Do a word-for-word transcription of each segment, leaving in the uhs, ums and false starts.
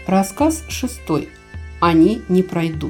Рассказ шестой. Они не пройдут.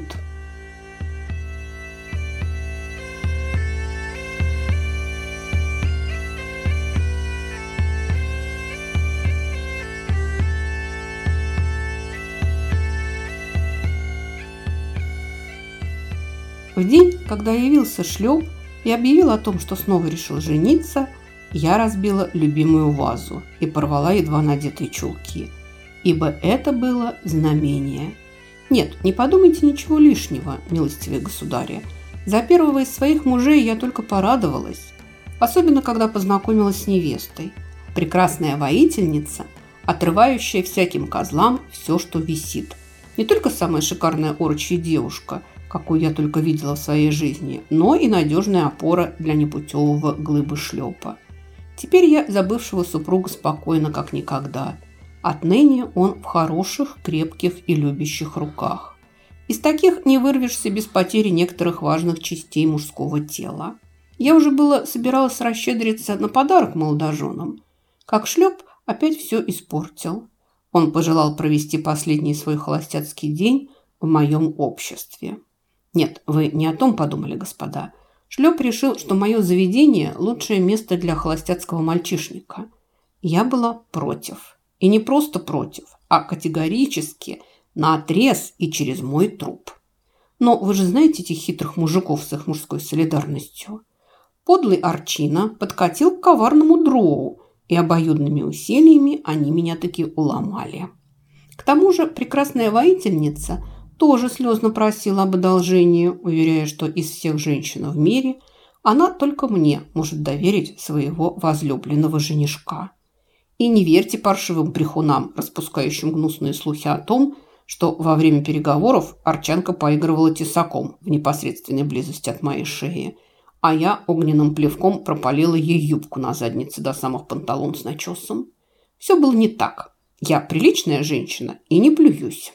В день, когда явился Шлеп и объявил о том, что снова решил жениться, я разбила любимую вазу и порвала едва надетые чулки, ибо это было знамение. Нет, не подумайте ничего лишнего, милостивые государи. За первого из своих мужей я только порадовалась, особенно когда познакомилась с невестой. Прекрасная воительница, отрывающая всяким козлам все, что висит. Не только самая шикарная орочья девушка, какую я только видела в своей жизни, но и надежная опора для непутевого глыбы Шлепа. Теперь я за бывшего супруга спокойна, как никогда. Отныне он в хороших, крепких и любящих руках. Из таких не вырвешься без потери некоторых важных частей мужского тела. Я уже было собиралась расщедриться на подарок молодоженам, как Шлеп опять все испортил. Он пожелал провести последний свой холостяцкий день в моем обществе. Нет, вы не о том подумали, господа. Шлеп решил, что мое заведение – лучшее место для холостяцкого мальчишника. Я была против. И не просто против, а категорически, наотрез и через мой труп. Но вы же знаете этих хитрых мужиков с их мужской солидарностью. Подлый Арчина подкатил к коварному дроу, и обоюдными усилиями они меня таки уломали. К тому же прекрасная воительница – тоже слезно просила об одолжении, уверяя, что из всех женщин в мире она только мне может доверить своего возлюбленного женишка. И не верьте паршивым брехунам, распускающим гнусные слухи о том, что во время переговоров Арчанка поигрывала тесаком в непосредственной близости от моей шеи, а я огненным плевком пропалила ей юбку на заднице до самых панталон с начесом. Все было не так. Я приличная женщина и не плююсь.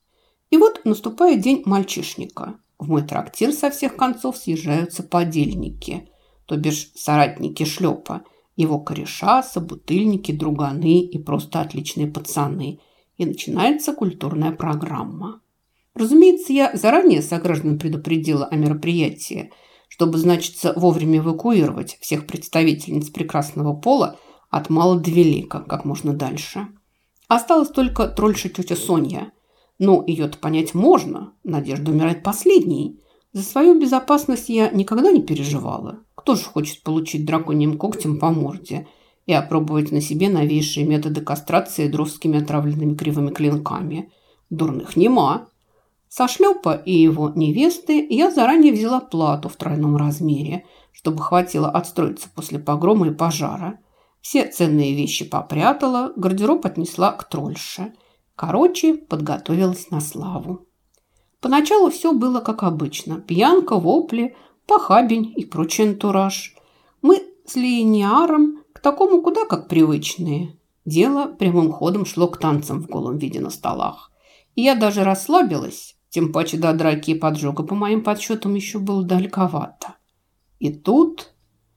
И вот наступает день мальчишника. В мой трактир со всех концов съезжаются подельники, то бишь соратники Шлепа, его кореша, собутыльники, друганы и просто отличные пацаны. И начинается культурная программа. Разумеется, я заранее сограждан предупредила о мероприятии, чтобы, значится, вовремя эвакуировать всех представительниц прекрасного пола от мала до велика, как можно дальше. Осталась только тролльша тетя Соня. Ну, ее-то понять можно. Надежда умирает последней. За свою безопасность я никогда не переживала. Кто же хочет получить драконьим когтем по морде и опробовать на себе новейшие методы кастрации дровскими отравленными кривыми клинками? Дурных нема. Со Шлепа и его невесты я заранее взяла плату в тройном размере, чтобы хватило отстроиться после погрома и пожара. Все ценные вещи попрятала, гардероб отнесла к тролльше. Короче, подготовилась на славу. Поначалу все было как обычно. Пьянка, вопли, похабень и прочий антураж. Мы с Линиаром к такому куда как привычные. Дело прямым ходом шло к танцам в голом виде на столах. И я даже расслабилась, тем паче до драки и поджога, по моим подсчетам, еще было далековато. И тут...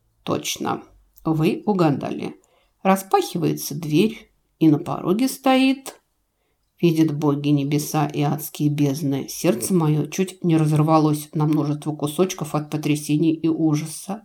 Точно, вы угадали. Распахивается дверь, и на пороге стоит... Видят боги небеса и адские бездны. Сердце мое чуть не разорвалось на множество кусочков от потрясений и ужаса.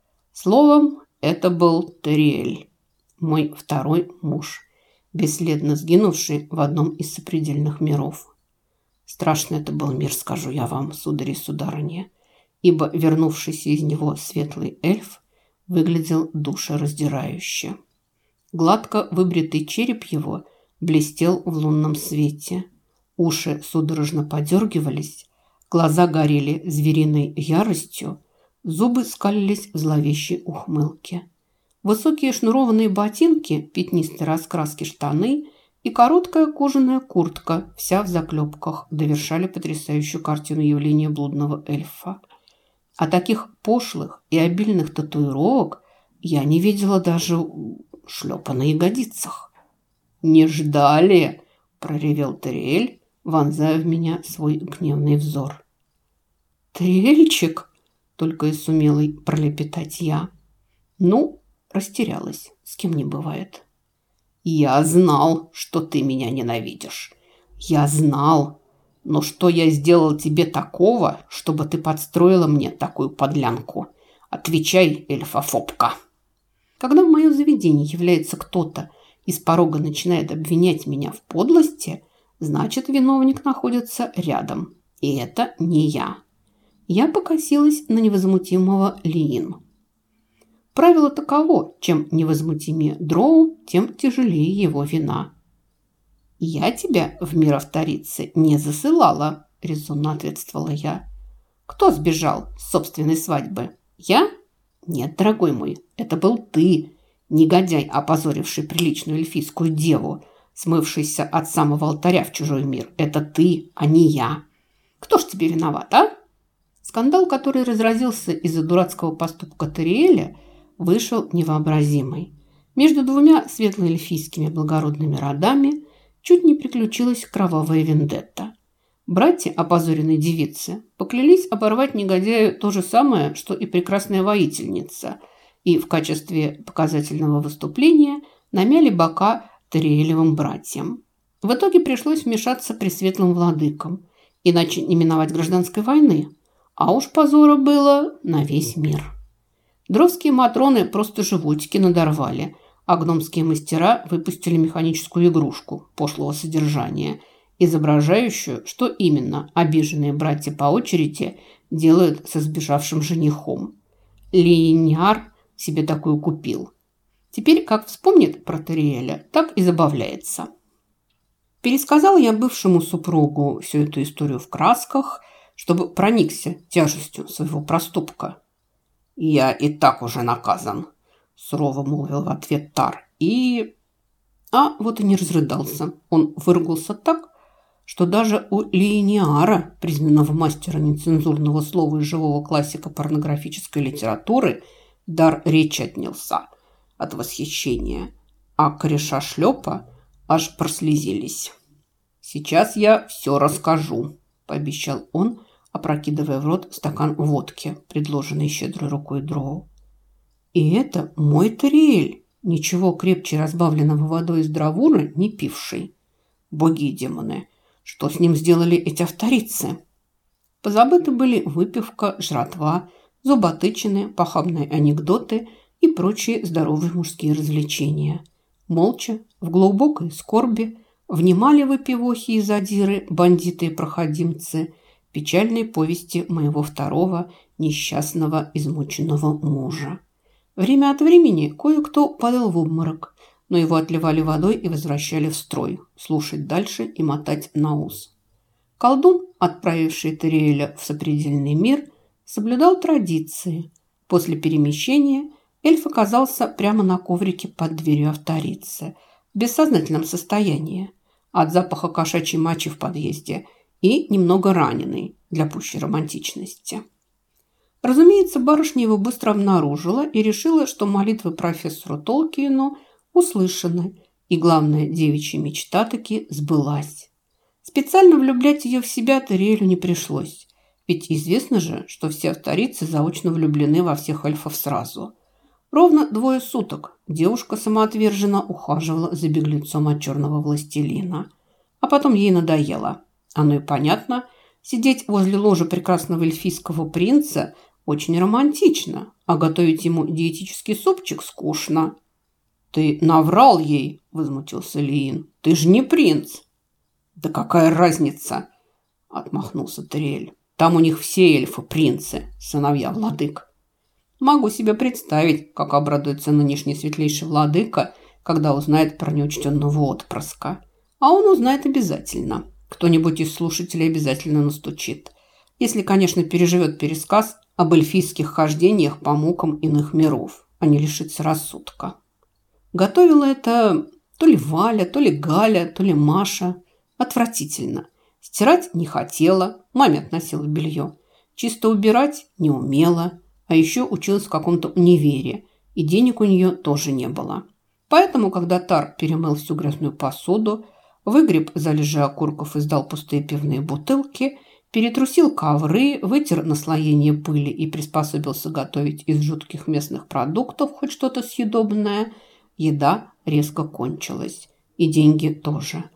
Словом, это был Териэль, мой второй муж, бесследно сгинувший в одном из сопредельных миров. Страшный это был мир, скажу я вам, судари и сударыни, ибо вернувшийся из него светлый эльф выглядел душераздирающе. Гладко выбритый череп его – блестел в лунном свете. Уши судорожно подергивались, глаза горели звериной яростью, зубы скалились в зловещей ухмылке. Высокие шнурованные ботинки, пятнистой раскраски штаны и короткая кожаная куртка, вся в заклепках, довершали потрясающую картину явления блудного эльфа. А таких пошлых и обильных татуировок я не видела даже у Шлепа на ягодицах. «Не ждали!» – проревел Териэль, вонзая в меня свой гневный взор. «Териэльчик!» – только и сумела пролепетать я. Ну, растерялась, с кем не бывает. «Я знал, что ты меня ненавидишь. Я знал. Но что я сделал тебе такого, чтобы ты подстроила мне такую подлянку? Отвечай, эльфофобка. Когда в моем заведении является кто-то и с порога начинает обвинять меня в подлости, значит, виновник находится рядом. И это не я. Я покосилась на невозмутимого Лиин. Правило таково: чем невозмутимее дроу, тем тяжелее его вина. «Я тебя в мир авторицы не засылала», – резонно ответствовала я. «Кто сбежал с собственной свадьбы? Я? Нет, дорогой мой, это был ты, негодяй, опозоривший приличную эльфийскую деву, смывшийся от самого алтаря в чужой мир. Это ты, а не я. Кто ж тебе виноват, а?» Скандал, который разразился из-за дурацкого поступка Тариэля, вышел невообразимый. Между двумя светлоэльфийскими благородными родами чуть не приключилась кровавая вендетта. Братья опозоренной девицы поклялись оборвать негодяю то же самое, что и прекрасная воительница, и в качестве показательного выступления намяли бока Тариэлевым братьям. В итоге пришлось вмешаться пресветлым владыкам, иначе не миновать гражданской войны, а уж позора было на весь мир. Дровские матроны просто животики надорвали, а гномские мастера выпустили механическую игрушку пошлого содержания, изображающую, что именно обиженные братья по очереди делают со сбежавшим женихом. Линиар себе такую купил. Теперь, как вспомнит про Тариэля, так и забавляется. Пересказал я бывшему супругу всю эту историю в красках, чтобы проникся тяжестью своего проступка. «Я и так уже наказан», – сурово молвил в ответ Тар. И... А вот и не разрыдался. Он выругался так, что даже у Линиара, признанного мастера нецензурного слова и живого классика порнографической литературы, дар речи отнялся от восхищения, а кореша шлепа аж прослезились. «Сейчас я все расскажу», – пообещал он, опрокидывая в рот стакан водки, предложенный щедрой рукой Дроу. «И это мой Тариэль, ничего крепче разбавленного водой из дровуры не пивший. Боги и демоны, что с ним сделали эти авторицы?» Позабыты были выпивка, жратва, зуботычины, похабные анекдоты и прочие здоровые мужские развлечения. Молча, в глубокой скорби, внимали выпивохи и задиры, бандиты и проходимцы, печальной повести моего второго несчастного измученного мужа. Время от времени кое-кто падал в обморок, но его отливали водой и возвращали в строй, слушать дальше и мотать на ус. Колдун, отправивший Тариэля в сопредельный мир, соблюдал традиции. После перемещения эльф оказался прямо на коврике под дверью авторицы, в бессознательном состоянии, от запаха кошачьей мочи в подъезде и немного раненый для пущей романтичности. Разумеется, барышня его быстро обнаружила и решила, что молитвы профессору Толкиену услышаны, и главная девичья мечта таки сбылась. Специально влюблять ее в себя Тариэлю не пришлось, ведь известно же, что все авторицы заочно влюблены во всех эльфов сразу. Ровно двое суток девушка самоотверженно ухаживала за беглецом от черного властелина, а потом ей надоело. Оно и понятно, сидеть возле ложа прекрасного эльфийского принца очень романтично, а готовить ему диетический супчик скучно. «Ты наврал ей», – возмутился Лиин. «Ты же не принц». «Да какая разница?» – отмахнулся Тариэль. «Там у них все эльфы принцы, сыновья владык». Могу себе представить, как обрадуется нынешний светлейший владыка, когда узнает про неучтенного отпрыска. А он узнает обязательно. Кто-нибудь из слушателей обязательно настучит. Если, конечно, переживет пересказ об эльфийских хождениях по мукам иных миров, а не лишится рассудка. Готовила это то ли Валя, то ли Галя, то ли Маша. Отвратительно. Стирать не хотела, маме относила белье. Чисто убирать не умела. А еще училась в каком-то универе, и денег у нее тоже не было. Поэтому, когда Тар перемыл всю грязную посуду, выгреб залежи окурков и сдал пустые пивные бутылки, перетрусил ковры, вытер наслоение пыли и приспособился готовить из жутких местных продуктов хоть что-то съедобное, еда резко кончилась. И деньги тоже.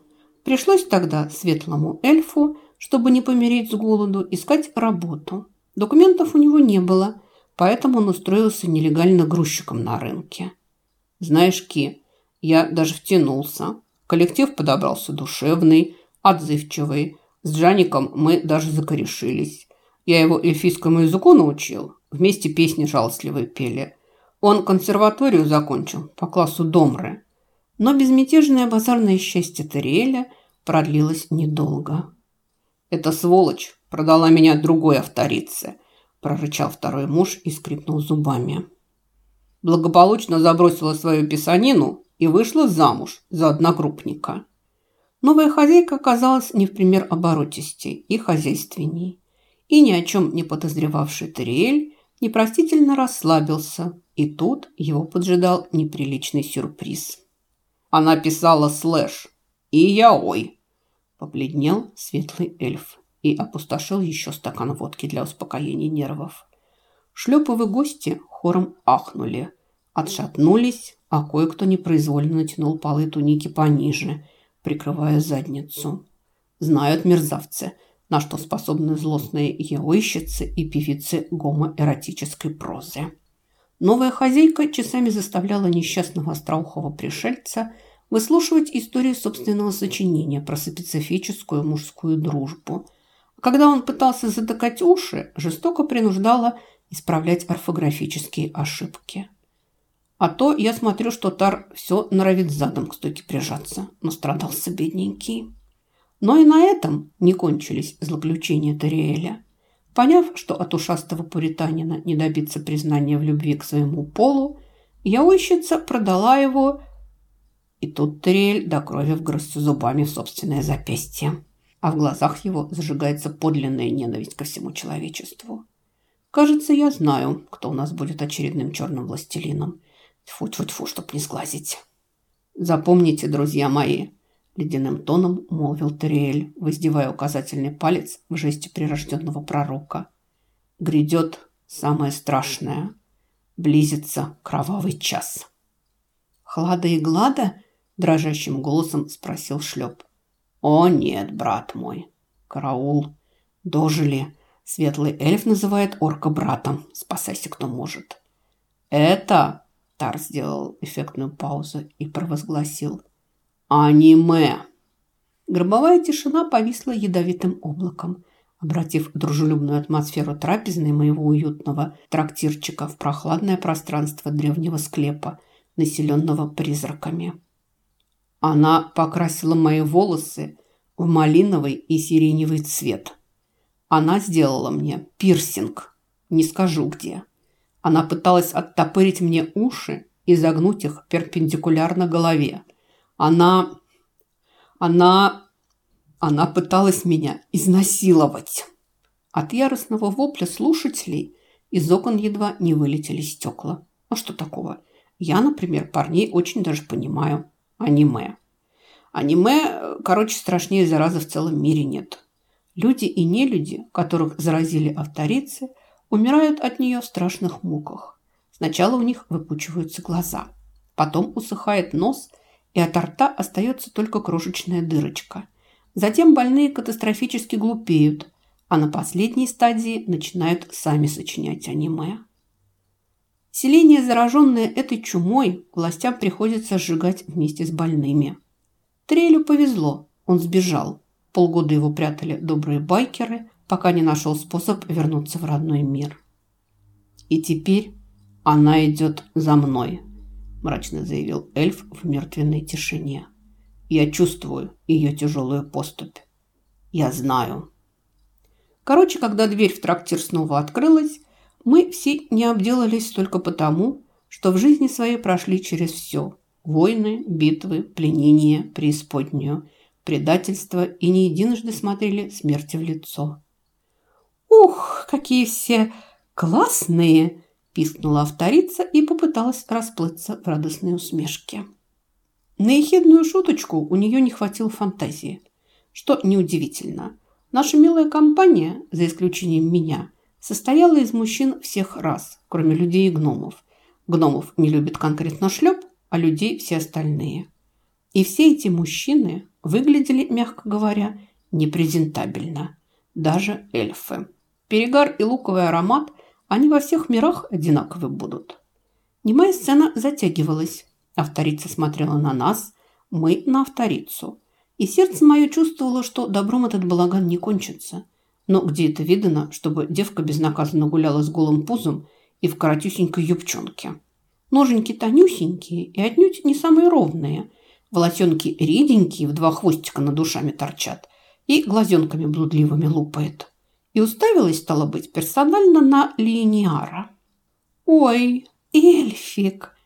Пришлось тогда светлому эльфу, чтобы не помереть с голоду, искать работу. Документов у него не было, поэтому он устроился нелегально грузчиком на рынке. Знаешь, Ки, я даже втянулся. Коллектив подобрался душевный, отзывчивый. С Джаником мы даже закорешились. Я его эльфийскому языку научил. Вместе песни жалостливые пели. Он консерваторию закончил по классу домры. Но безмятежное базарное счастье Тариэля продлилось недолго. «Эта сволочь продала меня другой авторице», – прорычал второй муж и скрипнул зубами. Благополучно забросила свою писанину и вышла замуж за одногруппника. Новая хозяйка оказалась не в пример оборотистей и хозяйственней. И ни о чем не подозревавший Тариэль непростительно расслабился, и тут его поджидал неприличный сюрприз. Она писала слэш и яой. Побледнел светлый эльф и опустошил еще стакан водки для успокоения нервов. Шлеповые гости хором ахнули, отшатнулись, а кое-кто непроизвольно натянул полы туники пониже, прикрывая задницу. Знают мерзавцы, на что способны злостные яойщицы и певицы гомоэротической прозы. Новая хозяйка часами заставляла несчастного остроухого пришельца выслушивать историю собственного сочинения про специфическую мужскую дружбу. А когда он пытался затыкать уши, жестоко принуждала исправлять орфографические ошибки. А то я смотрю, что Тар все норовит задом к стойке прижаться, но страдался бедненький. Но и на этом не кончились злоключения Тариэля. Поняв, что от ушастого пуританина не добиться признания в любви к своему полу, яойщица продала его, и тут Тариэль до крови вгрызся зубами в собственное запястье, а в глазах его зажигается подлинная ненависть ко всему человечеству. Кажется, я знаю, кто у нас будет очередным черным властелином. Тьфу-тьфу-тьфу, чтоб не сглазить. Запомните, друзья мои, ледяным тоном молвил Тариэль, воздевая указательный палец в жесте прирожденного пророка. Грядет самое страшное. Близится кровавый час. Хлада и Глада? Дрожащим голосом спросил Шлеп. О нет, брат мой. Караул. Дожили. Светлый эльф называет орка братом. Спасайся, кто может. Это... Тар сделал эффектную паузу и провозгласил. Аниме. Гробовая тишина повисла ядовитым облаком, обратив дружелюбную атмосферу трапезной моего уютного трактирчика в прохладное пространство древнего склепа, населенного призраками. Она покрасила мои волосы в малиновый и сиреневый цвет. Она сделала мне пирсинг, не скажу где. Она пыталась оттопырить мне уши и загнуть их перпендикулярно голове. Она... Она... Она пыталась меня изнасиловать. От яростного вопля слушателей из окон едва не вылетели стекла. А что такого? Я, например, парней очень даже понимаю. Аниме. Аниме, короче, страшнее заразы в целом мире нет. Люди и нелюди, которых заразили авторицы, умирают от нее в страшных муках. Сначала у них выпучиваются глаза, потом усыхает нос, и от рта остается только крошечная дырочка. Затем больные катастрофически глупеют, а на последней стадии начинают сами сочинять аниме. Селение, зараженное этой чумой, властям приходится сжигать вместе с больными. Трелю повезло, он сбежал. Полгода его прятали добрые байкеры, пока не нашел способ вернуться в родной мир. И теперь она идет за мной, мрачно заявил эльф в мертвенной тишине. Я чувствую ее тяжелую поступь. Я знаю. Короче, когда дверь в трактир снова открылась, мы все не обделались только потому, что в жизни своей прошли через все. Войны, битвы, пленения, преисподнюю, предательство и не единожды смотрели смерти в лицо. «Ух, какие все классные!» – пискнула авторица и попыталась расплыться в радостной усмешке. На ехидную шуточку у нее не хватило фантазии, что неудивительно. Наша милая компания, за исключением меня, состояла из мужчин всех рас, кроме людей и гномов. Гномов не любит конкретно Шлеп, а людей все остальные. И все эти мужчины выглядели, мягко говоря, непрезентабельно. Даже эльфы. Перегар и луковый аромат, они во всех мирах одинаковы будут. Немая сцена затягивалась. Авторица смотрела на нас, мы на авторицу. И сердце мое чувствовало, что добром этот балаган не кончится. Но где это видано, чтобы девка безнаказанно гуляла с голым пузом и в коротюсенькой юбчонке? Ноженьки тонюсенькие и отнюдь не самые ровные. Волосенки реденькие, в два хвостика над ушами торчат и глазенками блудливыми лупает. И уставилась, стало быть, персонально на Линиара. «Ой, эльфик,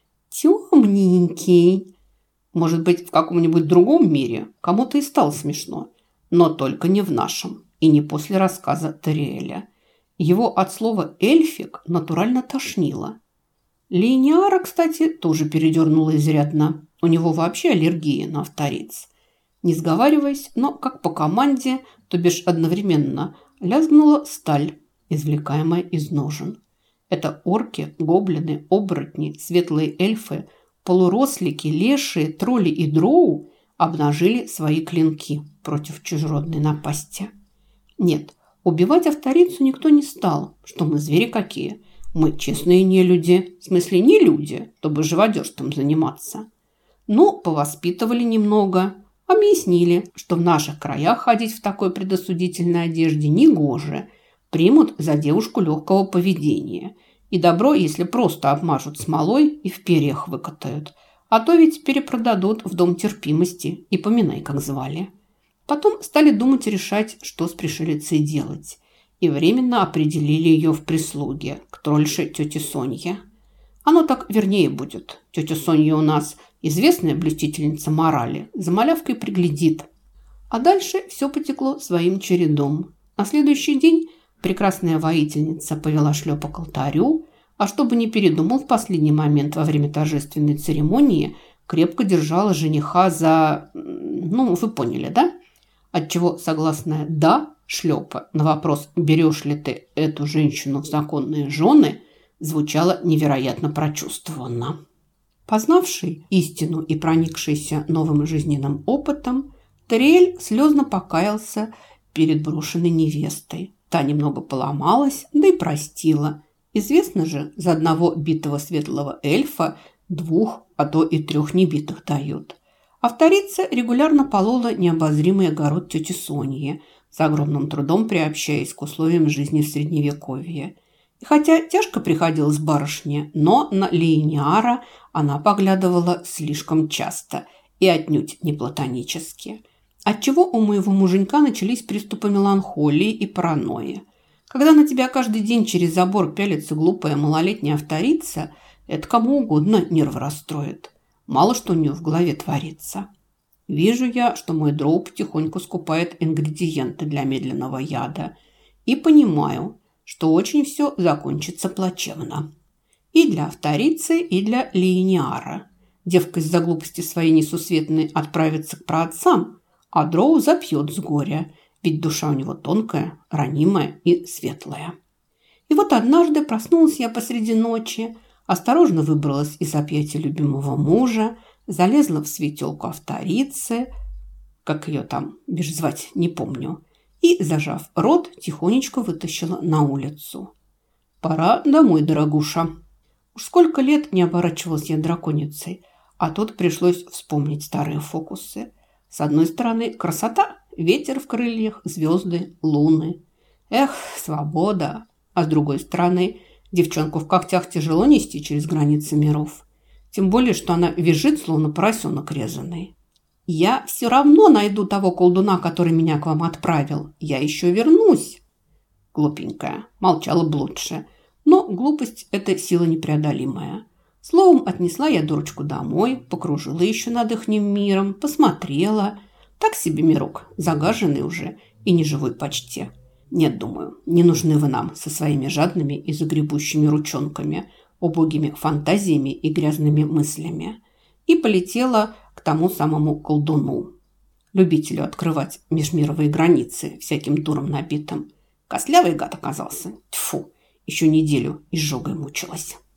темненький!» Может быть, в каком-нибудь другом мире кому-то и стало смешно, но только не в нашем и не после рассказа Тариэля. Его от слова «эльфик» натурально тошнило. Линиара, кстати, тоже передернула изрядно. У него вообще аллергия на авториц. Не сговариваясь, но как по команде, то бишь одновременно, лязгнула сталь, извлекаемая из ножен. Это орки, гоблины, оборотни, светлые эльфы, полурослики, лешие, тролли и дроу обнажили свои клинки против чужеродной напасти. Нет, убивать авторицу никто не стал. Что мы, звери какие? Мы честные не люди. В смысле, не люди, чтобы живодерством заниматься. Но повоспитывали немного, объяснили, что в наших краях ходить в такой предосудительной одежде негоже, примут за девушку легкого поведения. И добро, если просто обмажут смолой и в перьях выкатают. А то ведь перепродадут в дом терпимости и поминай, как звали. Потом стали думать и решать, что с пришелицей делать. И временно определили ее в прислуге к тролльше тете Сонье. Оно так вернее будет. Тетя Сонья у нас известная блюстительница морали, за малявкой приглядит. А дальше все потекло своим чередом. На следующий день прекрасная воительница повела шлепа к алтарю, а чтобы не передумал в последний момент во время торжественной церемонии, крепко держала жениха за... Ну, вы поняли, да? Отчего согласная «да» шлепа на вопрос «берешь ли ты эту женщину в законные жены» звучало невероятно прочувствованно. Познавший истину и проникшийся новым жизненным опытом, Тариэль слезно покаялся перед брошенной невестой. Та немного поломалась, да и простила. Известно же, за одного битого светлого эльфа двух, а то и трех небитых дают. Авторица регулярно полола необозримый огород тети Соньи, с огромным трудом приобщаясь к условиям жизни в Средневековье. И хотя тяжко приходилось барышне, но на Линиара она поглядывала слишком часто и отнюдь не платонически. Отчего у моего муженька начались приступы меланхолии и паранойи. Когда на тебя каждый день через забор пялится глупая малолетняя авторица, это кому угодно нервы расстроит. Мало что у нее в голове творится. Вижу я, что мой дроу потихоньку скупает ингредиенты для медленного яда. И понимаю, что очень все закончится плачевно. И для авторицы, и для Линиара. Девка из-за глупости своей несусветной отправится к праотцам, а дроу запьет с горя, ведь душа у него тонкая, ранимая и светлая. И вот однажды проснулась я посреди ночи, осторожно выбралась из объятия любимого мужа, залезла в светелку авторицы, как ее там бишь звать, не помню, и, зажав рот, тихонечко вытащила на улицу. «Пора домой, дорогуша». Уж сколько лет не оборачивалась я драконицей, а тут пришлось вспомнить старые фокусы. С одной стороны, красота, ветер в крыльях, звезды, луны. Эх, свобода. А с другой стороны, девчонку в когтях тяжело нести через границы миров. Тем более, что она визжит, словно поросенок резаный. «Я все равно найду того колдуна, который меня к вам отправил. Я еще вернусь». Глупенькая, молчала бы лучше. Но глупость – это сила непреодолимая. Словом, отнесла я дурочку домой, покружила еще над ихним миром, посмотрела. Так себе мирок, загаженный уже и неживой почти. Нет, думаю, не нужны вы нам со своими жадными и загребущими ручонками, убогими фантазиями и грязными мыслями. И полетела к тому самому колдуну, любителю открывать межмировые границы всяким дуром набитым. Костлявый гад оказался. Тьфу, еще неделю изжогой мучилась.